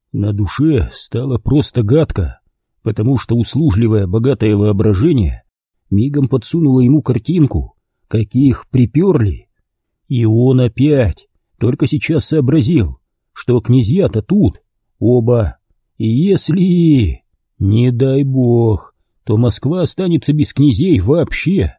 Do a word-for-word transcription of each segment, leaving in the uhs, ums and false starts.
На душе стало просто гадко, потому что услужливое богатое воображение мигом подсунуло ему картинку, каких приперли. И он опять только сейчас сообразил, что князья-то тут оба, и если, не дай бог, то Москва останется без князей вообще.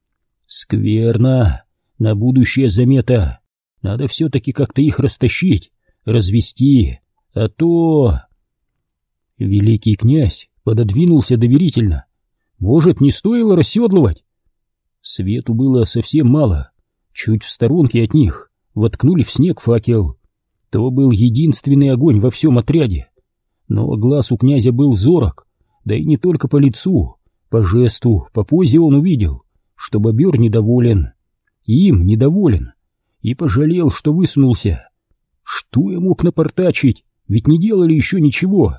Скверно, на будущее замета, надо все-таки как-то их растащить, развести, а то... Великий князь пододвинулся доверительно. Может, не стоило расседлывать? Свету было совсем мало. Чуть в сторонке от них воткнули в снег факел. То был единственный огонь во всем отряде. Но глаз у князя был зорок, да и не только по лицу, по жесту, по позе он увидел, что бобер недоволен, им недоволен, и пожалел, что высунулся. Что я мог напортачить, ведь не делали еще ничего.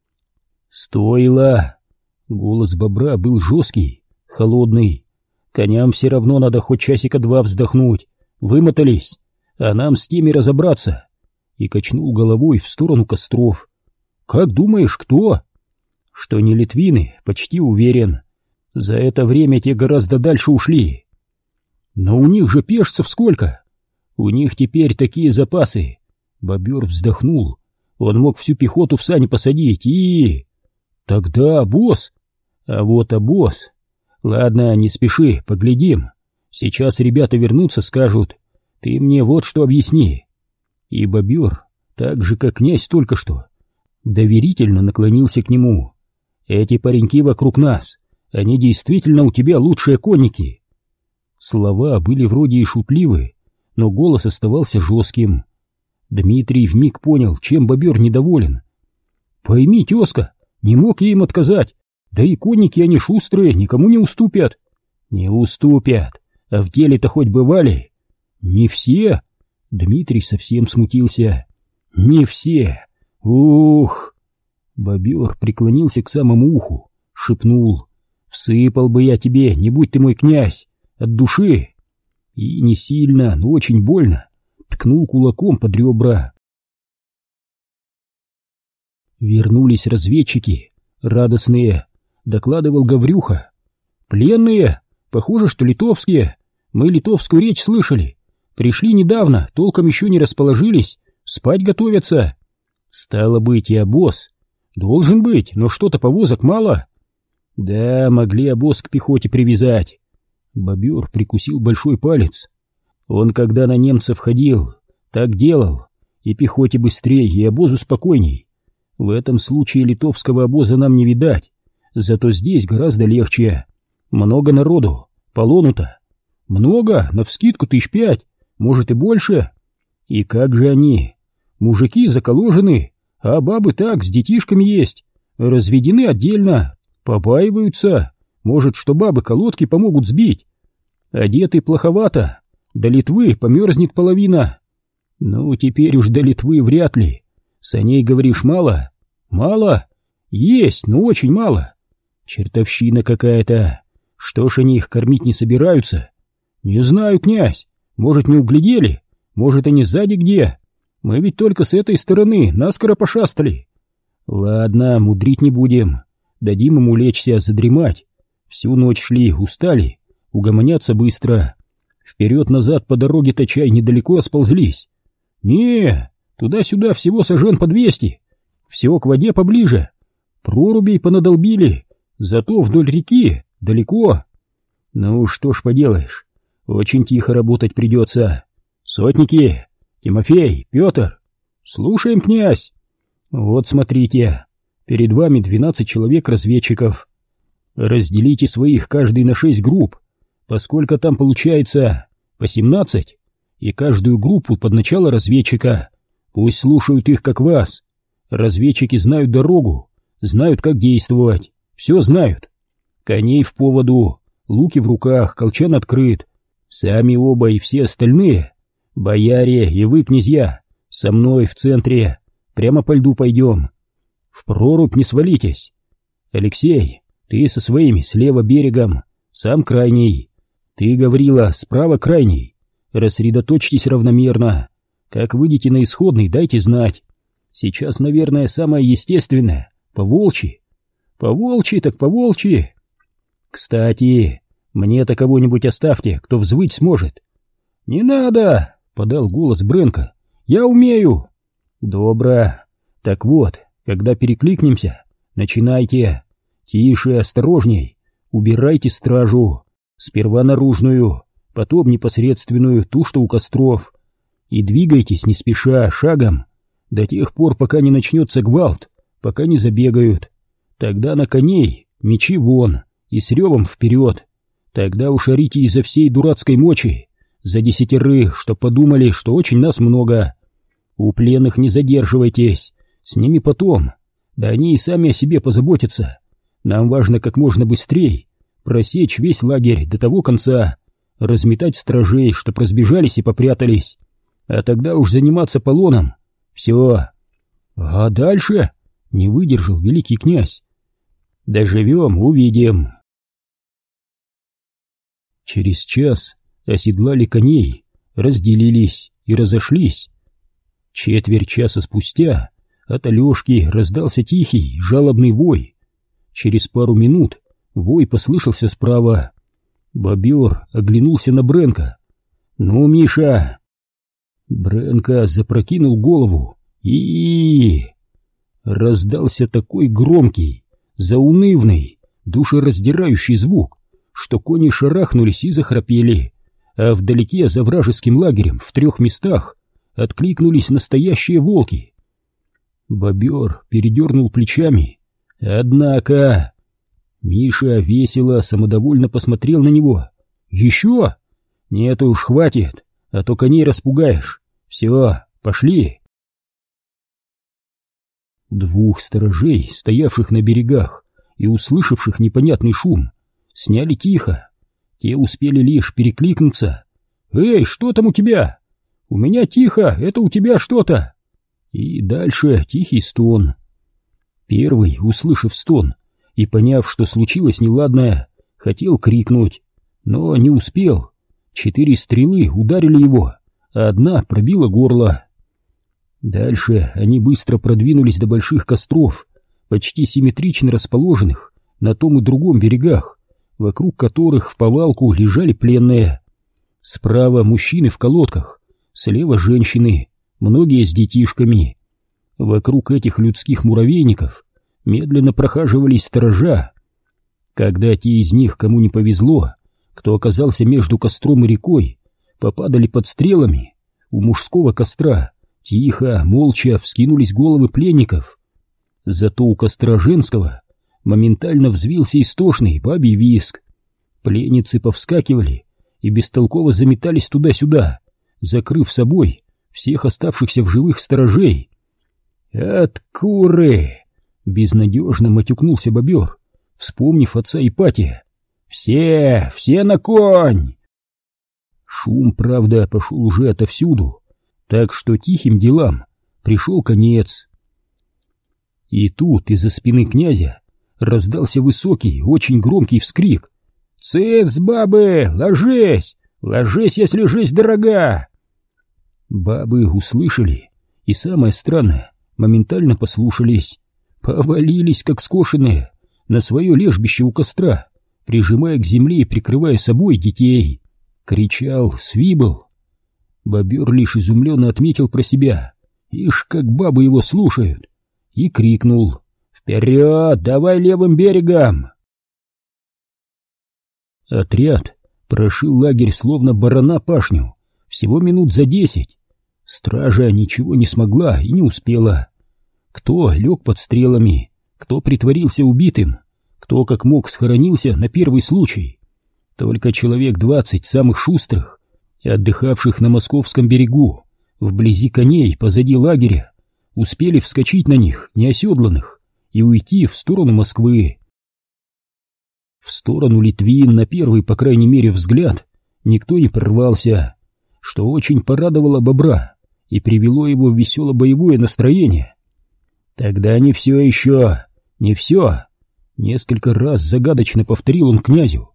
Стоило. Голос бобра был жесткий, холодный. Коням все равно надо хоть часика два вздохнуть, вымотались, а нам с теми разобраться. И качнул головой в сторону костров. Как думаешь, кто? Что не литвины, почти уверен. За это время те гораздо дальше ушли. Но у них же пешцев сколько? У них теперь такие запасы. Бобер вздохнул. Он мог всю пехоту в сани посадить и... Тогда обоз. А вот обоз. Ладно, не спеши, поглядим. Сейчас ребята вернутся, скажут. Ты мне вот что объясни. И бобер, так же как князь только что, доверительно наклонился к нему. Эти пареньки вокруг нас, они действительно у тебя лучшие конники. Слова были вроде и шутливы, но голос оставался жестким. Дмитрий вмиг понял, чем бобер недоволен. Пойми, тезка, не мог я им отказать, да и конники они шустрые, никому не уступят. Не уступят, а в деле-то хоть бывали? Не все. Дмитрий совсем смутился. Не все. Ух! Бобер преклонился к самому уху, шепнул: всыпал бы я тебе, не будь ты мой князь, от души. И не сильно, но очень больно ткнул кулаком под ребра. Вернулись разведчики, радостные, докладывал Гаврюха. Пленные, похоже, что литовские. Мы литовскую речь слышали. Пришли недавно, толком еще не расположились, спать готовятся. Стало быть, и обоз. Должен быть, но что-то повозок мало. Да, могли обоз к пехоте привязать. Бобер прикусил большой палец. Он, когда на немцев ходил, так делал. И пехоте быстрее, и обозу спокойней. В этом случае литовского обоза нам не видать. Зато здесь гораздо легче. Много народу, полону-то. Много, навскидку тысяч пять. Может и больше. И как же они? Мужики заколожены, а бабы так, с детишками есть. Разведены отдельно, побаиваются. Может, что бабы колодки помогут сбить. Одеты плоховато, до Литвы померзнет половина. Ну, теперь уж до Литвы вряд ли. Саней, говоришь, мало? Мало? Есть, но очень мало. Чертовщина какая-то. Что ж они их кормить не собираются? Не знаю, князь. Может, не углядели? Может, они сзади где? Мы ведь только с этой стороны наскоро пошастали. Ладно, мудрить не будем. Дадим им улечься, задремать. Всю ночь шли, устали. Угомонятся быстро. Вперед-назад по дороге-то чай недалеко сползлись. Не, туда-сюда всего сажен по двести. Все к воде поближе. Прорубей понадолбили. Зато вдоль реки далеко. Ну, что ж поделаешь. Очень тихо работать придется. Сотники, Тимофей, Петр, слушаем, князь. Вот смотрите, перед вами двенадцать человек-разведчиков. Разделите своих каждый на шесть групп, поскольку там получается по семнадцать, и каждую группу под начало разведчика. Пусть слушают их, как вас. Разведчики знают дорогу, знают, как действовать, все знают. Коней в поводу, луки в руках, колчан открыт. Сами оба и все остальные, бояре и вы, князья, со мной в центре, прямо по льду пойдем. В прорубь не свалитесь. Алексей, ты со своими слева берегом, сам крайний. Ты, Гаврила, справа крайний. Рассредоточьтесь равномерно. Как выйдете на исходный, дайте знать. Сейчас, наверное, самое естественное — по-волчьи. По-волчьи так по-волчьи. Кстати, мне-то кого-нибудь оставьте, кто взвыть сможет. Не надо, — подал голос Бренка. Я умею. Добро. Так вот, когда перекликнемся, начинайте. Тише, осторожней. Убирайте стражу. Сперва наружную, потом непосредственную, ту, что у костров. И двигайтесь не спеша, шагом, до тех пор, пока не начнется гвалт, пока не забегают. Тогда на коней, мечи вон, и с ревом вперед. Тогда уж орите изо всей дурацкой мочи, за десятерых, чтоб подумали, что очень нас много. У пленных не задерживайтесь, с ними потом, да они и сами о себе позаботятся. Нам важно как можно быстрее просечь весь лагерь до того конца, разметать стражей, чтоб разбежались и попрятались, а тогда уж заниматься полоном. Все. А дальше? Не выдержал великий князь. Доживем, увидим. Через час оседлали коней, разделились и разошлись. Четверть часа спустя от Алешки раздался тихий, жалобный вой. Через пару минут вой послышался справа. Бобер оглянулся на Бренка. «Ну, Миша!» Бренка запрокинул голову и... Раздался такой громкий, заунывный, душераздирающий звук, что кони шарахнулись и захрапели, а вдалеке за вражеским лагерем в трех местах откликнулись настоящие волки. Бобер передернул плечами. Однако... Миша весело, самодовольно посмотрел на него. «Еще? Нет уж, хватит, а то коней распугаешь. Все, пошли!» Двух сторожей, стоявших на берегах и услышавших непонятный шум, сняли тихо. Те успели лишь перекликнуться. «Эй, что там у тебя? У меня тихо, это у тебя что-то!» И дальше тихий стон. Первый, услышав стон и поняв, что случилось неладное, хотел крикнуть, но не успел. Четыре стрелы ударили его, а одна пробила горло. Дальше они быстро продвинулись до больших костров, почти симметрично расположенных на том и другом берегах, вокруг которых в повалку лежали пленные. Справа мужчины в колодках, слева женщины, многие с детишками. Вокруг этих людских муравейников медленно прохаживались сторожа. Когда те из них, кому не повезло, кто оказался между костром и рекой, попадали под стрелами, у мужского костра тихо, молча вскинулись головы пленников. Зато у костра женского моментально взвился истошный бабий визг. Пленницы повскакивали и бестолково заметались туда-сюда, закрыв собой всех оставшихся в живых сторожей. «От куры!» — безнадежно матюкнулся бобер, вспомнив отца Ипатия. «Все, все на конь!» Шум, правда, пошел уже отовсюду, так что тихим делам пришел конец. И тут из-за спины князя раздался высокий, очень громкий вскрик. «Цыц, бабы, ложись! Ложись, если жизнь дорога!» Бабы услышали, и самое странное, моментально послушались, повалились, как скошенные, на свое лежбище у костра, прижимая к земле и прикрывая собой детей. Кричал Свибл. Бобер лишь изумленно отметил про себя: ишь, как бабы его слушают, и крикнул: «Вперед, давай левым берегом!» Отряд прошил лагерь словно барана пашню, всего минут за десять. Стража ничего не смогла и не успела. Кто лег под стрелами, кто притворился убитым, кто как мог схоронился на первый случай. Только человек двадцать самых шустрых, отдыхавших на московском берегу, вблизи коней позади лагеря, успели вскочить на них, неоседланных, и уйти в сторону Москвы. В сторону Литвин на первый, по крайней мере, взгляд никто не прорвался, что очень порадовало бобра и привело его в весело-боевое настроение. «Тогда не все еще, не все!» — несколько раз загадочно повторил он князю.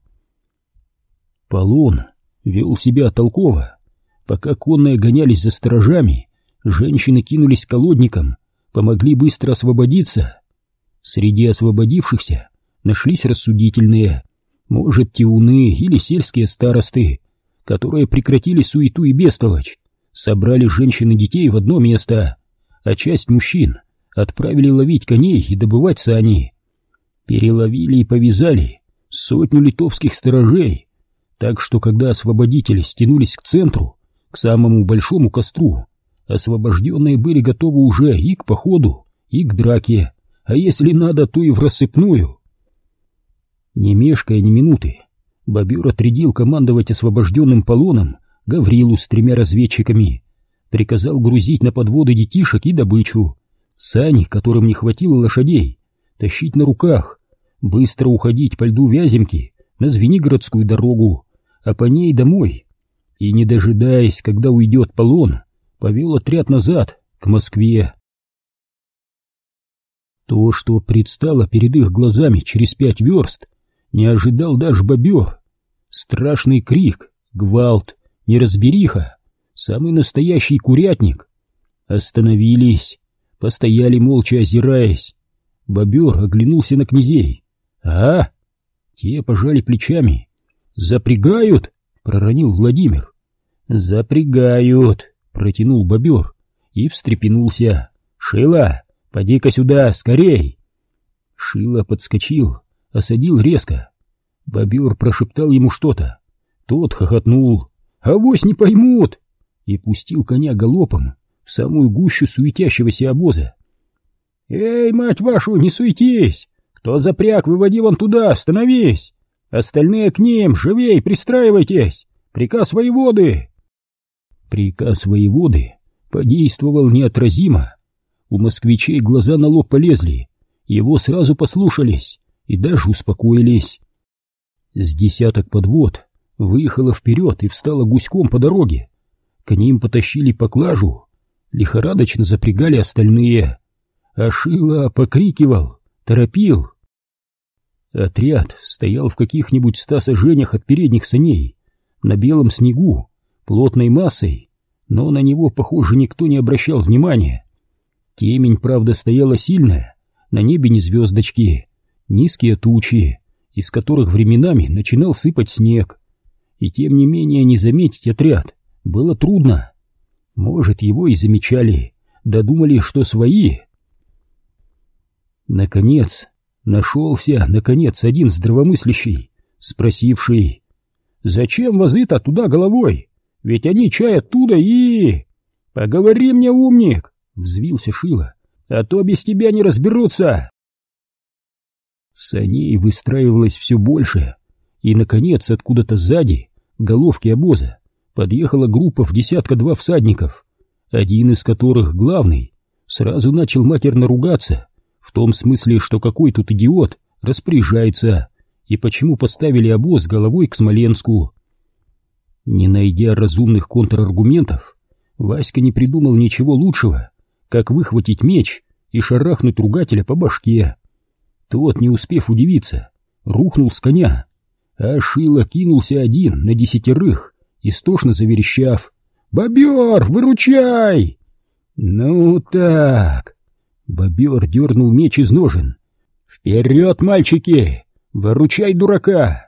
Полон вел себя толково. Пока конные гонялись за сторожами, женщины кинулись к колодникам, помогли быстро освободиться. Среди освободившихся нашлись рассудительные, может, тиуны или сельские старосты, которые прекратили суету и бестолочь, собрали женщин и детей в одно место, а часть мужчин отправили ловить коней и добывать сани. Переловили и повязали сотню литовских сторожей, так что когда освободители стянулись к центру, к самому большому костру, освобожденные были готовы уже и к походу, и к драке, а если надо, то и в рассыпную. Не мешкая ни минуты, бобер отрядил командовать освобожденным полоном Гаврилу с тремя разведчиками, приказал грузить на подводы детишек и добычу, сани, которым не хватило лошадей, тащить на руках, быстро уходить по льду Вяземки на Звенигородскую дорогу, а по ней домой, и, не дожидаясь, когда уйдет полон, повел отряд назад, к Москве. То, что предстало перед их глазами через пять верст, не ожидал даже бобер. Страшный крик, гвалт, неразбериха, самый настоящий курятник. Остановились, постояли молча, озираясь. Бобер оглянулся на князей. «А?» Те пожали плечами. «Запрягают?» — проронил Владимир. «Запрягают», — протянул бобер и встрепенулся. «Шила, поди-ка сюда, скорей!» Шила подскочил, осадил резко. Бобер прошептал ему что-то. Тот хохотнул. «Авось не поймут!» и пустил коня галопом в самую гущу суетящегося обоза. «Эй, мать вашу, не суетись! Кто запряг, выводи вон туда, становись! Остальные к ним, живей, пристраивайтесь! Приказ воеводы!» Приказ воеводы подействовал неотразимо. У москвичей глаза на лоб полезли, его сразу послушались и даже успокоились. С десяток подвод выехало вперед и встало гуськом по дороге. К ним потащили поклажу, лихорадочно запрягали остальные. А Шила покрикивал, торопил. Отряд стоял в каких-нибудь ста саженях от передних саней, на белом снегу, плотной массой, но на него, похоже, никто не обращал внимания. Темень, правда, стояла сильная, на небе не звездочки, низкие тучи, из которых временами начинал сыпать снег, и тем не менее не заметить отряд было трудно. Может, его и замечали, додумали, что свои. Наконец, нашелся, наконец, один здравомыслящий, спросивший: «Зачем возы-то туда головой? Ведь они чай оттуда и...» «Поговори мне, умник!» — взвился Шила. «А то без тебя не разберутся!» Саней выстраивалось все больше, и, наконец, откуда-то сзади, к головке обоза, подъехала группа в десятка-два всадников, один из которых, главный, сразу начал матерно ругаться, в том смысле, что какой тут идиот распоряжается, и почему поставили обоз головой к Смоленску. Не найдя разумных контраргументов, Васька не придумал ничего лучшего, как выхватить меч и шарахнуть ругателя по башке. Тот, не успев удивиться, рухнул с коня, а Шила кинулся один на десятерых, истошно заверещав: «Бобер, выручай!» «Ну так...» Бобер дернул меч из ножен. «Вперед, мальчики! Выручай дурака!»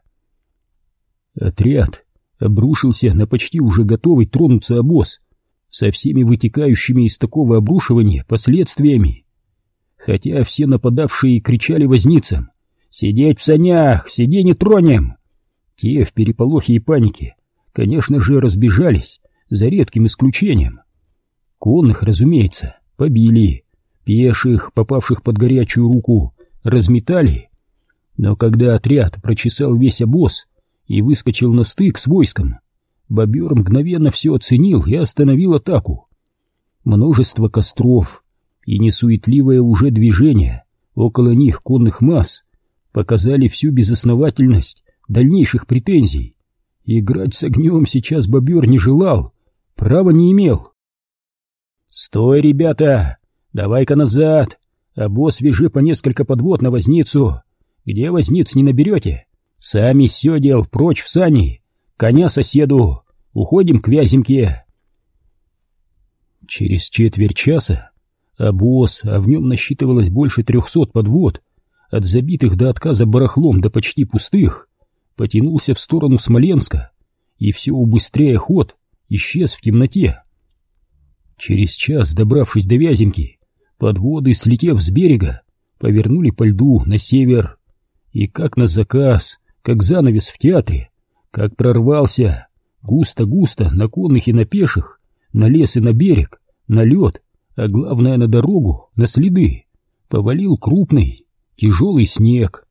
Отряд обрушился на почти уже готовый тронуться обоз со всеми вытекающими из такого обрушивания последствиями. Хотя все нападавшие кричали возницам: «Сидеть в санях! Сиди, не тронем!» Те в переполохе и панике, конечно же, разбежались, за редким исключением. Конных, разумеется, побили, пеших, попавших под горячую руку, разметали. Но когда отряд прочесал весь обоз и выскочил на стык с войском, бобер мгновенно все оценил и остановил атаку. Множество костров и несуетливое уже движение около них конных масс показали всю безосновательность дальнейших претензий. Играть с огнем сейчас бобер не желал, права не имел. «Стой, ребята! Давай-ка назад! Обоз вяжи по несколько подвод на возницу. Где возниц не наберете? Сами с сёдел прочь в сани, коня соседу, уходим к Вяземке». Через четверть часа Обоз, а в нем насчитывалось больше трехсот подвод, от забитых до отказа барахлом до почти пустых, потянулся в сторону Смоленска, и все убыстряя ход, исчез в темноте. Через час, добравшись до Вяземки, подводы, слетев с берега, повернули по льду на север, и как на заказ, как занавес в театре, как прорвался, густо-густо на конных и на пеших, на лес и на берег, на лед, а главное на дорогу, на следы, повалил крупный, тяжелый снег.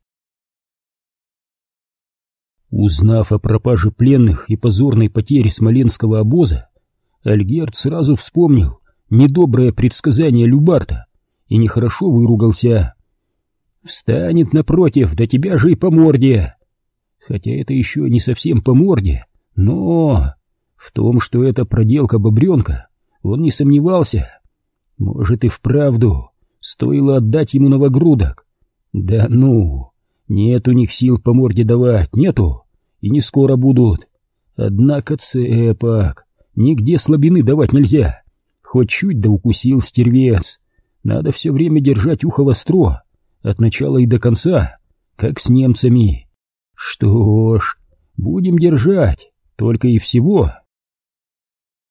Узнав о пропаже пленных и позорной потере смоленского обоза, Альгерд сразу вспомнил недоброе предсказание Любарта и нехорошо выругался. «Встанет напротив, да тебя же и по морде!» Хотя это еще не совсем по морде, но в том, что это проделка бобренка, он не сомневался. Может, и вправду стоило отдать ему новогрудок. Да ну, нет у них сил по морде давать, нету, и не скоро будут. Однако цепок, нигде слабины давать нельзя. Хоть чуть да укусил стервец. Надо все время держать ухо востро, от начала и до конца, как с немцами. Что ж, будем держать, только и всего.